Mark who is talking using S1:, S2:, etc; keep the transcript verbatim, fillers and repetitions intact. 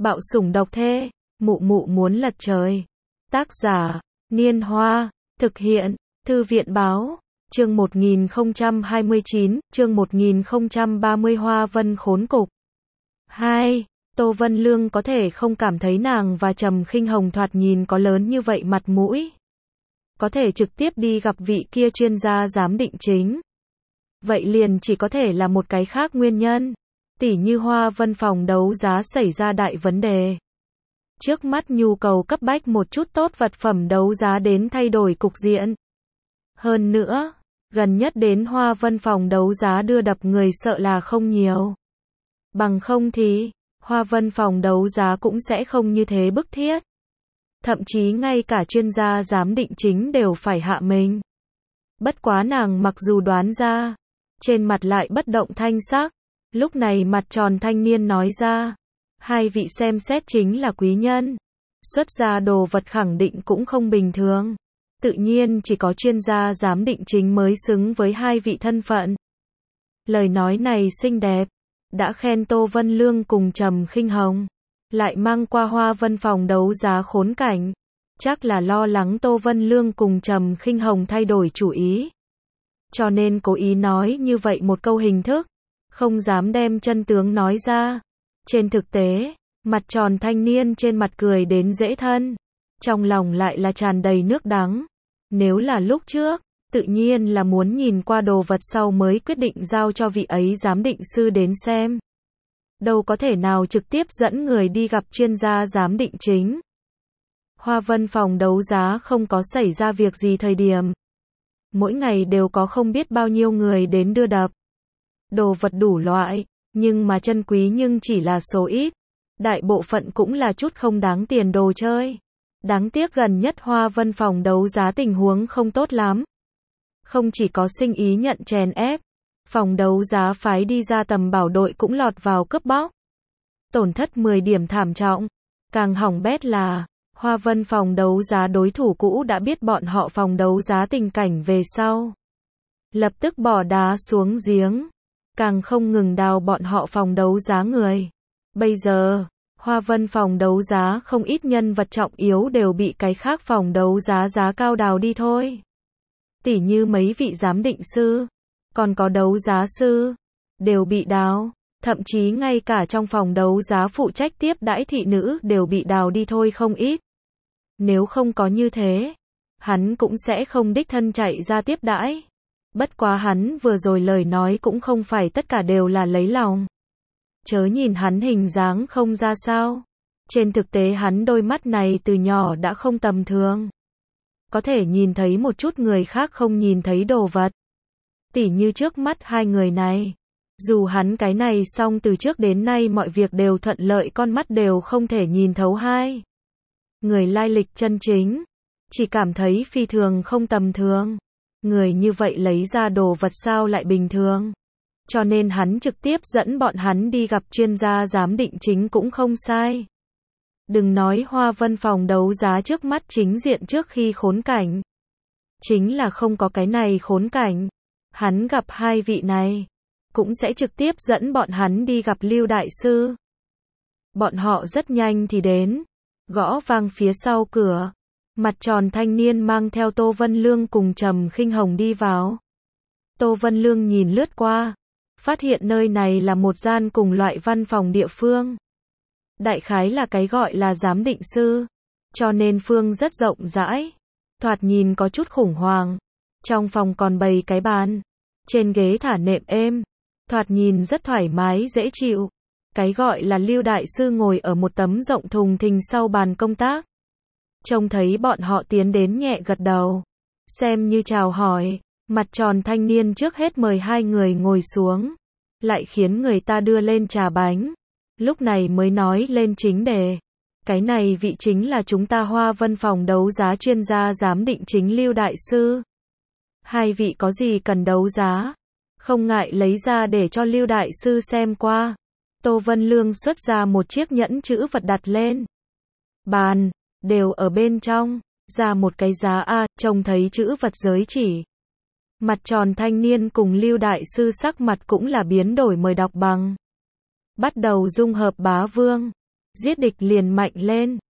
S1: Bạo sủng độc thê, mụ mụ muốn lật trời. Tác giả, Niên Hoa, thực hiện, Thư viện Báo, chương một nghìn không trăm hai mươi chín, chương một nghìn không trăm ba mươi Hoa Vân khốn cục. hai. Tô Vân Lương có thể không cảm thấy nàng và Trầm Khinh Hồng thoạt nhìn có lớn như vậy mặt mũi. Có thể trực tiếp đi gặp vị kia chuyên gia giám định chính. Vậy liền chỉ có thể là một cái khác nguyên nhân. Tỉ như Hoa Vân phòng đấu giá xảy ra đại vấn đề. Trước mắt nhu cầu cấp bách một chút tốt vật phẩm đấu giá đến thay đổi cục diện. Hơn nữa, gần nhất đến Hoa Vân phòng đấu giá đưa đập người sợ là không nhiều. Bằng không thì, Hoa Vân phòng đấu giá cũng sẽ không như thế bức thiết. Thậm chí ngay cả chuyên gia giám định chính đều phải hạ mình. Bất quá nàng mặc dù đoán ra, trên mặt lại bất động thanh sắc. Lúc này mặt tròn thanh niên nói ra, hai vị xem xét chính là quý nhân. Xuất ra đồ vật khẳng định cũng không bình thường. Tự nhiên chỉ có chuyên gia giám định chính mới xứng với hai vị thân phận. Lời nói này xinh đẹp, đã khen Tô Vân Lương cùng Trầm Khinh Hồng, lại mang qua Hoa Vân phòng đấu giá khốn cảnh. Chắc là lo lắng Tô Vân Lương cùng Trầm Khinh Hồng thay đổi chủ ý. Cho nên cố ý nói như vậy một câu hình thức, không dám đem chân tướng nói ra. Trên thực tế, mặt tròn thanh niên trên mặt cười đến dễ thân, trong lòng lại là tràn đầy nước đắng. Nếu là lúc trước, tự nhiên là muốn nhìn qua đồ vật sau mới quyết định giao cho vị ấy giám định sư đến xem. Đâu có thể nào trực tiếp dẫn người đi gặp chuyên gia giám định chính. Hoa Vân phòng đấu giá không có xảy ra việc gì thời điểm. Mỗi ngày đều có không biết bao nhiêu người đến đưa đập. Đồ vật đủ loại, nhưng mà chân quý nhưng chỉ là số ít. Đại bộ phận cũng là chút không đáng tiền đồ chơi. Đáng tiếc gần nhất Hoa Vân phòng đấu giá tình huống không tốt lắm. Không chỉ có sinh ý nhận chèn ép, phòng đấu giá phái đi ra tầm bảo đội cũng lọt vào cướp bóc. Tổn thất mười điểm thảm trọng. Càng hỏng bét là, Hoa Vân phòng đấu giá đối thủ cũ đã biết bọn họ phòng đấu giá tình cảnh về sau. Lập tức bỏ đá xuống giếng. Càng không ngừng đào bọn họ phòng đấu giá người. Bây giờ, Hoa Vân phòng đấu giá không ít nhân vật trọng yếu đều bị cái khác phòng đấu giá giá cao đào đi thôi. Tỉ như mấy vị giám định sư, còn có đấu giá sư, đều bị đào. Thậm chí ngay cả trong phòng đấu giá phụ trách tiếp đãi thị nữ đều bị đào đi thôi không ít. Nếu không có như thế, hắn cũng sẽ không đích thân chạy ra tiếp đãi. Bất quá hắn vừa rồi lời nói cũng không phải tất cả đều là lấy lòng. Chớ nhìn hắn hình dáng không ra sao. Trên thực tế hắn đôi mắt này từ nhỏ đã không tầm thường. Có thể nhìn thấy một chút người khác không nhìn thấy đồ vật. Tỉ như trước mắt hai người này. Dù hắn cái này xong từ trước đến nay mọi việc đều thuận lợi, con mắt đều không thể nhìn thấu hai người lai lịch chân chính. Chỉ cảm thấy phi thường không tầm thường. Người như vậy lấy ra đồ vật sao lại bình thường. Cho nên hắn trực tiếp dẫn bọn hắn đi gặp chuyên gia giám định chính cũng không sai. Đừng nói Hoa Vân phòng đấu giá trước mắt chính diện trước khi khốn cảnh. Chính là không có cái này khốn cảnh. Hắn gặp hai vị này, cũng sẽ trực tiếp dẫn bọn hắn đi gặp Lưu Đại Sư. Bọn họ rất nhanh thì đến, gõ vang phía sau cửa. Mặt tròn thanh niên mang theo Tô Vân Lương cùng Trầm Khinh Hồng đi vào. Tô Vân Lương nhìn lướt qua, phát hiện nơi này là một gian cùng loại văn phòng địa phương. Đại khái là cái gọi là giám định sư, cho nên phương rất rộng rãi, thoạt nhìn có chút khủng hoảng. Trong phòng còn bày cái bàn, trên ghế thả nệm êm, thoạt nhìn rất thoải mái dễ chịu. Cái gọi là Lưu Đại Sư ngồi ở một tấm rộng thùng thình sau bàn công tác. Trông thấy bọn họ tiến đến nhẹ gật đầu, xem như chào hỏi. Mặt tròn thanh niên trước hết mời hai người ngồi xuống, lại khiến người ta đưa lên trà bánh. Lúc này mới nói lên chính đề. Cái này vị chính là chúng ta Hoa Vân phòng đấu giá chuyên gia giám định chính Lưu Đại Sư. Hai vị có gì cần đấu giá, không ngại lấy ra để cho Lưu Đại Sư xem qua. Tô Vân Lương xuất ra một chiếc nhẫn chữ vật đặt lên bàn, đều ở bên trong, ra một cái giá A, trông thấy chữ vật giới chỉ. Mặt tròn thanh niên cùng Lưu Đại Sư sắc mặt cũng là biến đổi, mời đọc bằng. Bắt đầu dung hợp bá vương. Giết địch liền mạnh lên.